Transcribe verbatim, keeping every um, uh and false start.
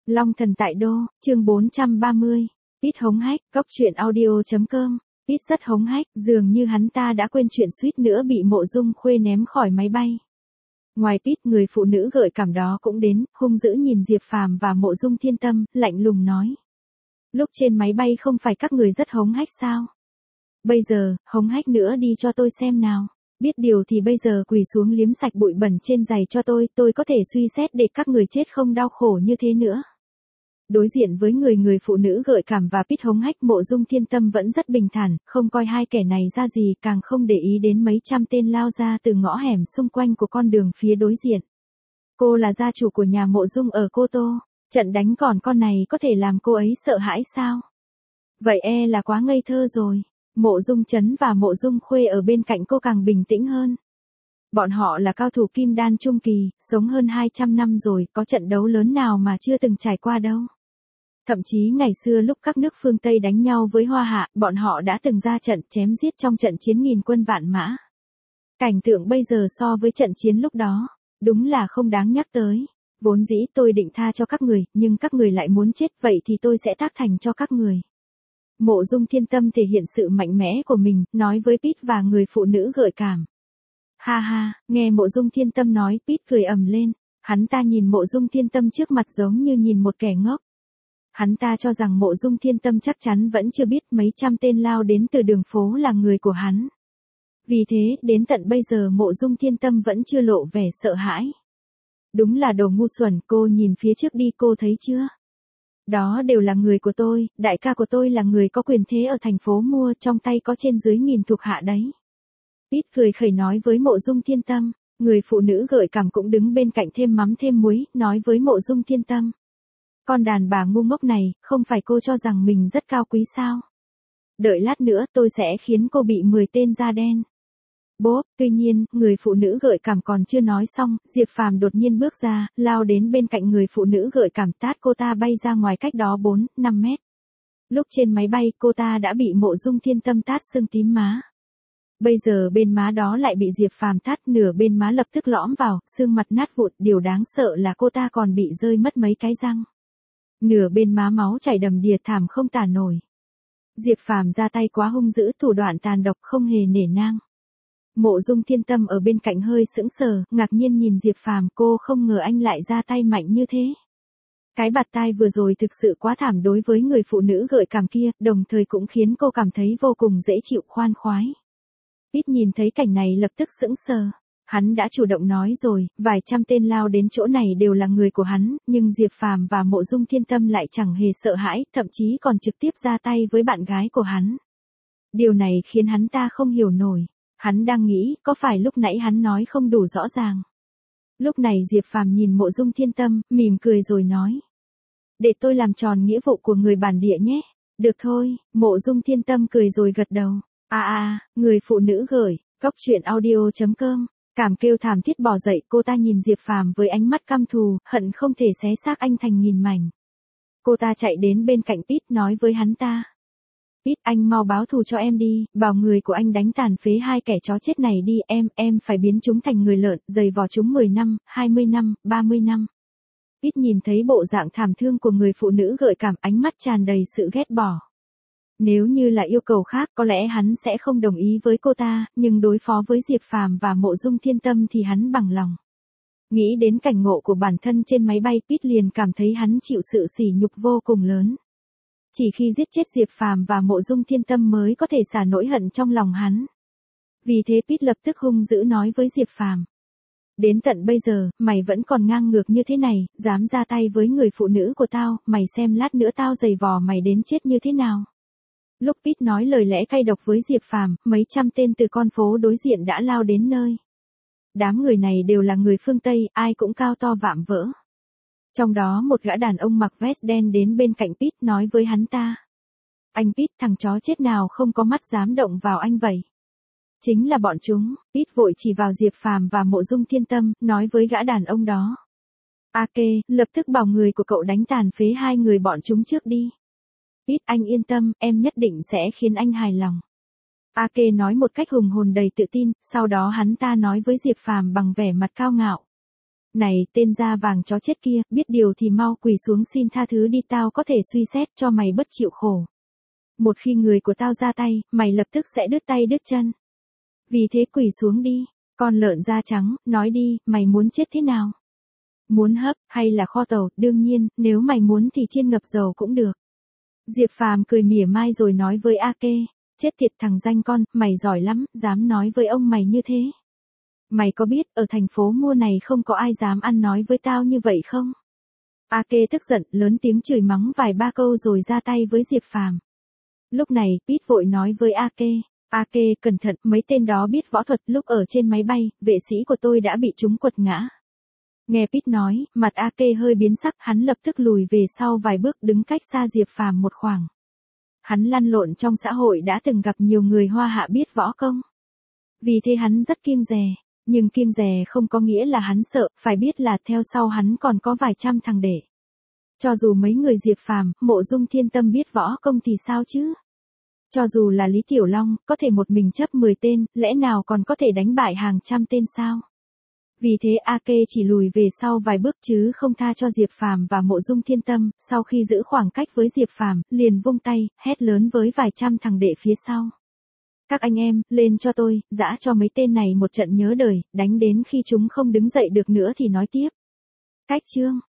Long thần tại đô, chương bốn trăm ba mươi. Pete hống hách, góc truyện audio chấm com. Pete rất hống hách, dường như hắn ta đã quên chuyện suýt nữa bị Mộ Dung Khuê ném khỏi máy bay. Ngoài Pete, người phụ nữ gợi cảm đó cũng đến, hung dữ nhìn Diệp Phàm và Mộ Dung Thiên Tâm, lạnh lùng nói. Lúc trên máy bay không phải các người rất hống hách sao? Bây giờ, hống hách nữa đi cho tôi xem nào. Biết điều thì bây giờ quỳ xuống liếm sạch bụi bẩn trên giày cho tôi, tôi có thể suy xét để các người chết không đau khổ như thế nữa. Đối diện với người người phụ nữ gợi cảm và Pete hống hách, Mộ Dung Thiên Tâm vẫn rất bình thản, không coi hai kẻ này ra gì, càng không để ý đến mấy trăm tên lao ra từ ngõ hẻm xung quanh của con đường phía đối diện. Cô là gia chủ của nhà Mộ Dung ở Cô Tô, trận đánh còn con này có thể làm cô ấy sợ hãi sao? Vậy e là quá ngây thơ rồi. Mộ Dung Chấn và Mộ Dung Khuê ở bên cạnh cô càng bình tĩnh hơn. Bọn họ là cao thủ kim đan trung kỳ, sống hơn hai trăm năm rồi, có trận đấu lớn nào mà chưa từng trải qua đâu. Thậm chí ngày xưa lúc các nước phương Tây đánh nhau với Hoa Hạ, bọn họ đã từng ra trận chém giết trong trận chiến nghìn quân vạn mã. Cảnh tượng bây giờ so với trận chiến lúc đó, đúng là không đáng nhắc tới. Vốn dĩ tôi định tha cho các người, nhưng các người lại muốn chết, vậy thì tôi sẽ tác thành cho các người. Mộ Dung Thiên Tâm thể hiện sự mạnh mẽ của mình, nói với Pete và người phụ nữ gợi cảm. Ha ha, nghe Mộ Dung Thiên Tâm nói, Pete cười ầm lên. Hắn ta nhìn Mộ Dung Thiên Tâm trước mặt giống như nhìn một kẻ ngốc. Hắn ta cho rằng Mộ Dung Thiên Tâm chắc chắn vẫn chưa biết mấy trăm tên lao đến từ đường phố là người của hắn. Vì thế, đến tận bây giờ Mộ Dung Thiên Tâm vẫn chưa lộ vẻ sợ hãi. Đúng là đồ ngu xuẩn, cô nhìn phía trước đi, cô thấy chưa? Đó đều là người của tôi, đại ca của tôi là người có quyền thế ở thành phố mua, trong tay có trên dưới nghìn thuộc hạ đấy. Pete cười khẩy nói với Mộ Dung Thiên Tâm, người phụ nữ gợi cảm cũng đứng bên cạnh thêm mắm thêm muối, nói với Mộ Dung Thiên Tâm. Con đàn bà ngu ngốc này, không phải cô cho rằng mình rất cao quý sao? Đợi lát nữa tôi sẽ khiến cô bị mười tên da đen. Bốp, tuy nhiên, người phụ nữ gợi cảm còn chưa nói xong, Diệp Phàm đột nhiên bước ra, lao đến bên cạnh người phụ nữ gợi cảm, tát cô ta bay ra ngoài cách đó bốn, năm mét. Lúc trên máy bay, cô ta đã bị Mộ Dung Thiên Tâm tát sưng tím má. Bây giờ bên má đó lại bị Diệp Phàm tát, nửa bên má lập tức lõm vào, xương mặt nát vụn, điều đáng sợ là cô ta còn bị rơi mất mấy cái răng. Nửa bên má máu chảy đầm đìa, thảm không tả nổi. Diệp Phàm ra tay quá hung dữ, thủ đoạn tàn độc không hề nể nang. Mộ Dung Thiên Tâm ở bên cạnh hơi sững sờ, ngạc nhiên nhìn Diệp Phàm, cô không ngờ anh lại ra tay mạnh như thế. Cái bạt tai vừa rồi thực sự quá thảm đối với người phụ nữ gợi cảm kia, đồng thời cũng khiến cô cảm thấy vô cùng dễ chịu, khoan khoái. Pete nhìn thấy cảnh này lập tức sững sờ. Hắn đã chủ động nói rồi, vài trăm tên lao đến chỗ này đều là người của hắn, nhưng Diệp Phàm và Mộ Dung Thiên Tâm lại chẳng hề sợ hãi, thậm chí còn trực tiếp ra tay với bạn gái của hắn. Điều này khiến hắn ta không hiểu nổi. Hắn đang nghĩ, có phải lúc nãy hắn nói không đủ rõ ràng. Lúc này Diệp Phàm nhìn Mộ Dung Thiên Tâm, mỉm cười rồi nói. Để tôi làm tròn nghĩa vụ của người bản địa nhé. Được thôi, Mộ Dung Thiên Tâm cười rồi gật đầu. À à, người phụ nữ gửi, góc truyện audio chấm com. Cảm kêu thảm thiết bò dậy, cô ta nhìn Diệp Phàm với ánh mắt căm thù, hận không thể xé xác anh thành nghìn mảnh. Cô ta chạy đến bên cạnh Pete nói với hắn ta. Pete, anh mau báo thù cho em đi, bảo người của anh đánh tàn phế hai kẻ chó chết này đi, em, em phải biến chúng thành người lợn, giày vò chúng mười năm, hai mươi năm, ba mươi năm. Pete nhìn thấy bộ dạng thảm thương của người phụ nữ gợi cảm, ánh mắt tràn đầy sự ghét bỏ. Nếu như là yêu cầu khác, có lẽ hắn sẽ không đồng ý với cô ta, nhưng đối phó với Diệp Phàm và Mộ Dung Thiên Tâm thì hắn bằng lòng. Nghĩ đến cảnh ngộ của bản thân trên máy bay, Pete liền cảm thấy hắn chịu sự sỉ nhục vô cùng lớn. Chỉ khi giết chết Diệp Phàm và Mộ Dung Thiên Tâm mới có thể xả nỗi hận trong lòng hắn. Vì thế Pete lập tức hung dữ nói với Diệp Phàm. Đến tận bây giờ, mày vẫn còn ngang ngược như thế này, dám ra tay với người phụ nữ của tao, mày xem lát nữa tao giày vò mày đến chết như thế nào. Lúc Pete nói lời lẽ cay độc với Diệp Phàm, mấy trăm tên từ con phố đối diện đã lao đến nơi. Đám người này đều là người phương Tây, ai cũng cao to vạm vỡ. Trong đó một gã đàn ông mặc vest đen đến bên cạnh Pete nói với hắn ta. Anh Pete, thằng chó chết nào không có mắt dám động vào anh vậy? Chính là bọn chúng. Pete vội chỉ vào Diệp Phàm và Mộ Dung Thiên Tâm, nói với gã đàn ông đó. Ake, lập tức bảo người của cậu đánh tàn phế hai người bọn chúng trước đi. Pete, anh yên tâm, em nhất định sẽ khiến anh hài lòng. Ake nói một cách hùng hồn đầy tự tin, sau đó hắn ta nói với Diệp Phàm bằng vẻ mặt cao ngạo. Này, tên da vàng chó chết kia, biết điều thì mau quỳ xuống xin tha thứ đi, tao có thể suy xét cho mày bất chịu khổ. Một khi người của tao ra tay, mày lập tức sẽ đứt tay đứt chân. Vì thế quỳ xuống đi, con lợn da trắng, nói đi, mày muốn chết thế nào? Muốn hấp, hay là kho tàu, đương nhiên, nếu mày muốn thì chiên ngập dầu cũng được. Diệp Phàm cười mỉa mai rồi nói với A Kê, chết tiệt thằng danh con, mày giỏi lắm, dám nói với ông mày như thế. Mày có biết, ở thành phố mua này không có ai dám ăn nói với tao như vậy không? A Kê tức giận, lớn tiếng chửi mắng vài ba câu rồi ra tay với Diệp Phàm. Lúc này, Pete vội nói với A Kê, A Kê, cẩn thận, mấy tên đó biết võ thuật, lúc ở trên máy bay, vệ sĩ của tôi đã bị chúng quật ngã. Nghe Pete nói, mặt A Kê hơi biến sắc, hắn lập tức lùi về sau vài bước đứng cách xa Diệp Phàm một khoảng. Hắn lăn lộn trong xã hội đã từng gặp nhiều người Hoa Hạ biết võ công. Vì thế hắn rất kiêng dè, nhưng kiêng dè không có nghĩa là hắn sợ, phải biết là theo sau hắn còn có vài trăm thằng đệ. Cho dù mấy người Diệp Phàm, Mộ Dung Thiên Tâm biết võ công thì sao chứ? Cho dù là Lý Tiểu Long, có thể một mình chấp mười tên, lẽ nào còn có thể đánh bại hàng trăm tên sao? Vì thế A Kê chỉ lùi về sau vài bước chứ không tha cho Diệp Phàm và Mộ Dung Thiên Tâm, sau khi giữ khoảng cách với Diệp Phàm, liền vung tay, hét lớn với vài trăm thằng đệ phía sau. Các anh em, lên cho tôi, dã cho mấy tên này một trận nhớ đời, đánh đến khi chúng không đứng dậy được nữa thì nói tiếp. Cách chương